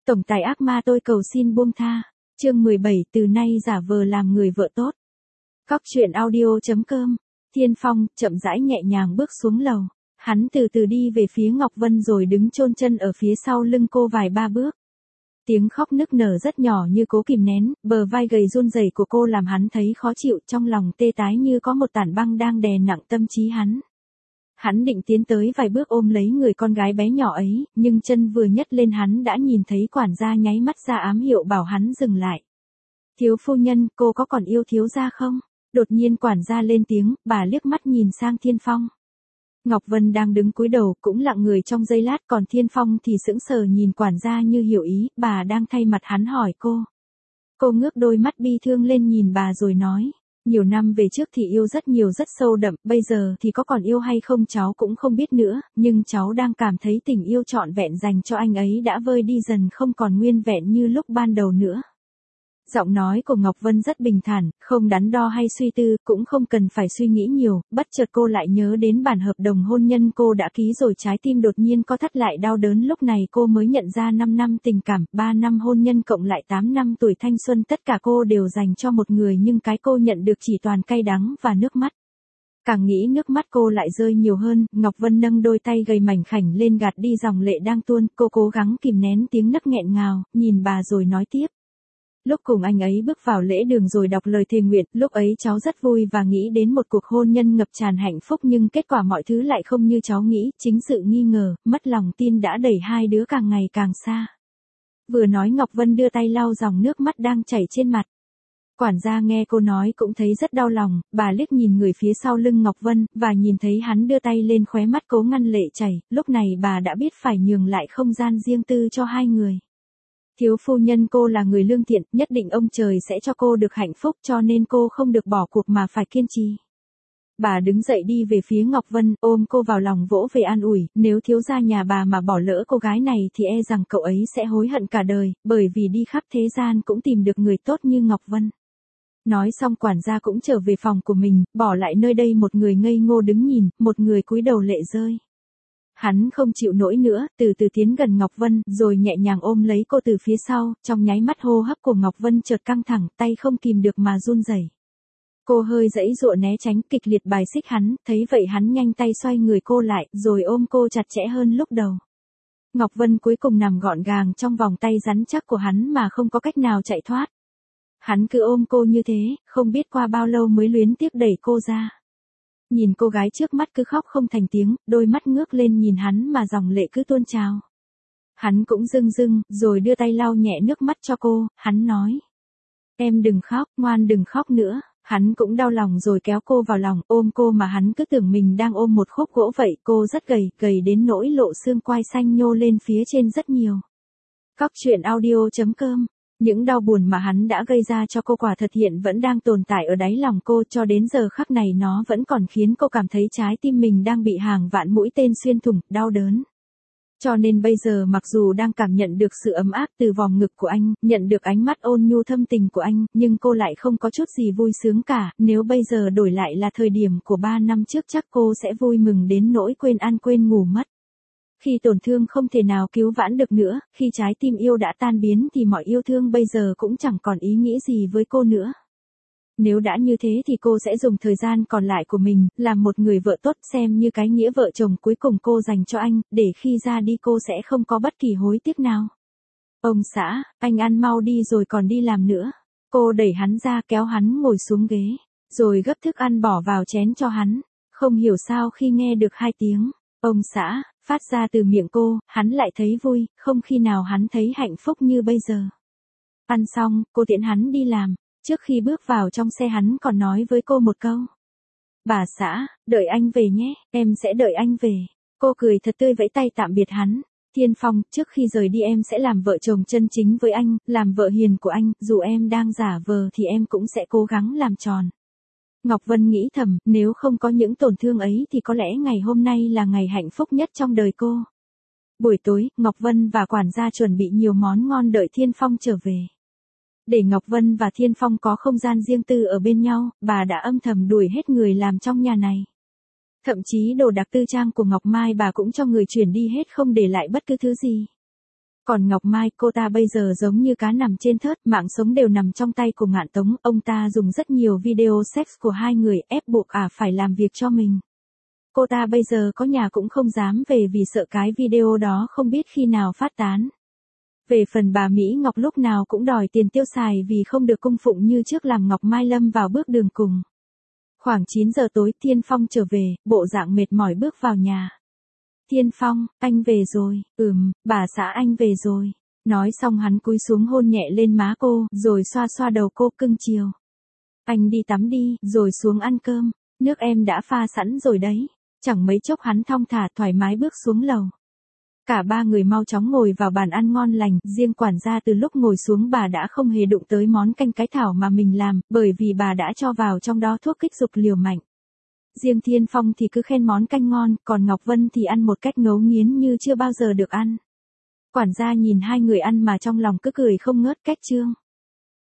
Tổng tài ác ma tôi cầu xin buông tha. Chương 17 từ nay giả vờ làm người vợ tốt. Cóc truyện audio.com. Thiên Phong chậm rãi nhẹ nhàng bước xuống lầu. Hắn từ từ đi về phía Ngọc Vân rồi đứng chôn chân ở phía sau lưng cô vài ba bước. Tiếng khóc nức nở rất nhỏ như cố kìm nén, bờ vai gầy run rẩy của cô làm hắn thấy khó chịu, trong lòng tê tái như có một tảng băng đang đè nặng tâm trí hắn. Hắn định tiến tới vài bước ôm lấy người con gái bé nhỏ ấy, nhưng chân vừa nhấc lên hắn đã nhìn thấy quản gia nháy mắt ra ám hiệu bảo hắn dừng lại. Thiếu phu nhân, cô có còn yêu thiếu gia không? Đột nhiên quản gia lên tiếng, bà liếc mắt nhìn sang Thiên Phong. Ngọc Vân đang đứng cúi đầu cũng lặng người trong giây lát, còn Thiên Phong thì sững sờ nhìn quản gia như hiểu ý, bà đang thay mặt hắn hỏi cô. Cô ngước đôi mắt bi thương lên nhìn bà rồi nói. Nhiều năm về trước thì yêu rất nhiều rất sâu đậm, bây giờ thì có còn yêu hay không cháu cũng không biết nữa, nhưng cháu đang cảm thấy tình yêu trọn vẹn dành cho anh ấy đã vơi đi dần, không còn nguyên vẹn như lúc ban đầu nữa. Giọng nói của Ngọc Vân rất bình thản, không đắn đo hay suy tư, cũng không cần phải suy nghĩ nhiều, bất chợt cô lại nhớ đến bản hợp đồng hôn nhân cô đã ký rồi, trái tim đột nhiên co thắt lại đau đớn, lúc này cô mới nhận ra 5 năm tình cảm, 3 năm hôn nhân cộng lại 8 năm tuổi thanh xuân, tất cả cô đều dành cho một người, nhưng cái cô nhận được chỉ toàn cay đắng và nước mắt. Càng nghĩ nước mắt cô lại rơi nhiều hơn, Ngọc Vân nâng đôi tay gầy mảnh khảnh lên gạt đi dòng lệ đang tuôn, cô cố gắng kìm nén tiếng nấc nghẹn ngào, nhìn bà rồi nói tiếp. Lúc cùng anh ấy bước vào lễ đường rồi đọc lời thề nguyện, lúc ấy cháu rất vui và nghĩ đến một cuộc hôn nhân ngập tràn hạnh phúc, nhưng kết quả mọi thứ lại không như cháu nghĩ, chính sự nghi ngờ, mất lòng tin đã đẩy hai đứa càng ngày càng xa. Vừa nói Ngọc Vân đưa tay lau dòng nước mắt đang chảy trên mặt. Quản gia nghe cô nói cũng thấy rất đau lòng, bà liếc nhìn người phía sau lưng Ngọc Vân, và nhìn thấy hắn đưa tay lên khóe mắt cố ngăn lệ chảy, lúc này bà đã biết phải nhường lại không gian riêng tư cho hai người. Thiếu phu nhân, cô là người lương thiện, nhất định ông trời sẽ cho cô được hạnh phúc, cho nên cô không được bỏ cuộc mà phải kiên trì. Bà đứng dậy đi về phía Ngọc Vân, ôm cô vào lòng vỗ về an ủi, nếu thiếu gia nhà bà mà bỏ lỡ cô gái này thì e rằng cậu ấy sẽ hối hận cả đời, bởi vì đi khắp thế gian cũng tìm được người tốt như Ngọc Vân. Nói xong quản gia cũng trở về phòng của mình, bỏ lại nơi đây một người ngây ngô đứng nhìn, một người cúi đầu lệ rơi. Hắn không chịu nổi nữa, từ từ tiến gần Ngọc Vân, rồi nhẹ nhàng ôm lấy cô từ phía sau, trong nháy mắt hô hấp của Ngọc Vân chợt căng thẳng, tay không kìm được mà run rẩy. Cô hơi giãy giụa né tránh, kịch liệt bài xích hắn, thấy vậy hắn nhanh tay xoay người cô lại, rồi ôm cô chặt chẽ hơn lúc đầu. Ngọc Vân cuối cùng nằm gọn gàng trong vòng tay rắn chắc của hắn mà không có cách nào chạy thoát. Hắn cứ ôm cô như thế, không biết qua bao lâu mới luyến tiếc đẩy cô ra. Nhìn cô gái trước mắt cứ khóc không thành tiếng, đôi mắt ngước lên nhìn hắn mà dòng lệ cứ tuôn trào. Hắn cũng rưng rưng, rồi đưa tay lau nhẹ nước mắt cho cô, hắn nói. Em đừng khóc, ngoan đừng khóc nữa. Hắn cũng đau lòng rồi kéo cô vào lòng, ôm cô mà hắn cứ tưởng mình đang ôm một khúc gỗ vậy, cô rất gầy đến nỗi lộ xương quai xanh nhô lên phía trên rất nhiều. Cóc truyện audio.com. Những đau buồn mà hắn đã gây ra cho cô quả thật hiện vẫn đang tồn tại ở đáy lòng cô, cho đến giờ khắc này nó vẫn còn khiến cô cảm thấy trái tim mình đang bị hàng vạn mũi tên xuyên thủng, đau đớn. Cho nên bây giờ mặc dù đang cảm nhận được sự ấm áp từ vòng ngực của anh, nhận được ánh mắt ôn nhu thâm tình của anh, nhưng cô lại không có chút gì vui sướng cả, nếu bây giờ đổi lại là thời điểm của 3 năm trước chắc cô sẽ vui mừng đến nỗi quên ăn quên ngủ mất. Khi tổn thương không thể nào cứu vãn được nữa, khi trái tim yêu đã tan biến thì mọi yêu thương bây giờ cũng chẳng còn ý nghĩa gì với cô nữa. Nếu đã như thế thì cô sẽ dùng thời gian còn lại của mình, làm một người vợ tốt, xem như cái nghĩa vợ chồng cuối cùng cô dành cho anh, để khi ra đi cô sẽ không có bất kỳ hối tiếc nào. Ông xã, anh ăn mau đi rồi còn đi làm nữa. Cô đẩy hắn ra kéo hắn ngồi xuống ghế, rồi gấp thức ăn bỏ vào chén cho hắn. Không hiểu sao khi nghe được 2 tiếng, ông xã, phát ra từ miệng cô, hắn lại thấy vui, không khi nào hắn thấy hạnh phúc như bây giờ. Ăn xong, cô tiễn hắn đi làm. Trước khi bước vào trong xe hắn còn nói với cô một câu. Bà xã, đợi anh về nhé, em sẽ đợi anh về. Cô cười thật tươi vẫy tay tạm biệt hắn. Thiên Phong, trước khi rời đi em sẽ làm vợ chồng chân chính với anh, làm vợ hiền của anh, dù em đang giả vờ thì em cũng sẽ cố gắng làm tròn. Ngọc Vân nghĩ thầm, nếu không có những tổn thương ấy thì có lẽ ngày hôm nay là ngày hạnh phúc nhất trong đời cô. Buổi tối, Ngọc Vân và quản gia chuẩn bị nhiều món ngon đợi Thiên Phong trở về. Để Ngọc Vân và Thiên Phong có không gian riêng tư ở bên nhau, bà đã âm thầm đuổi hết người làm trong nhà này. Thậm chí đồ đạc tư trang của Ngọc Mai bà cũng cho người chuyển đi hết, không để lại bất cứ thứ gì. Còn Ngọc Mai, cô ta bây giờ giống như cá nằm trên thớt, mạng sống đều nằm trong tay của Ngạn Tống, ông ta dùng rất nhiều video sex của hai người ép buộc phải làm việc cho mình. Cô ta bây giờ có nhà cũng không dám về vì sợ cái video đó không biết khi nào phát tán. Về phần bà Mỹ Ngọc lúc nào cũng đòi tiền tiêu xài vì không được cung phụng như trước làm Ngọc Mai lâm vào bước đường cùng. Khoảng 9 giờ tối Thiên Phong trở về, bộ dạng mệt mỏi bước vào nhà. Thiên Phong, anh về rồi, bà xã anh về rồi. Nói xong hắn cúi xuống hôn nhẹ lên má cô, rồi xoa xoa đầu cô cưng chiều. Anh đi tắm đi, rồi xuống ăn cơm, nước em đã pha sẵn rồi đấy. Chẳng mấy chốc hắn thong thả thoải mái bước xuống lầu. Cả ba người mau chóng ngồi vào bàn ăn ngon lành, riêng quản gia từ lúc ngồi xuống bà đã không hề đụng tới món canh cái thảo mà mình làm, bởi vì bà đã cho vào trong đó thuốc kích dục liều mạnh. Riêng Thiên Phong thì cứ khen món canh ngon, còn Ngọc Vân thì ăn một cách ngấu nghiến như chưa bao giờ được ăn. Quản gia nhìn hai người ăn mà trong lòng cứ cười không ngớt. Kết chương.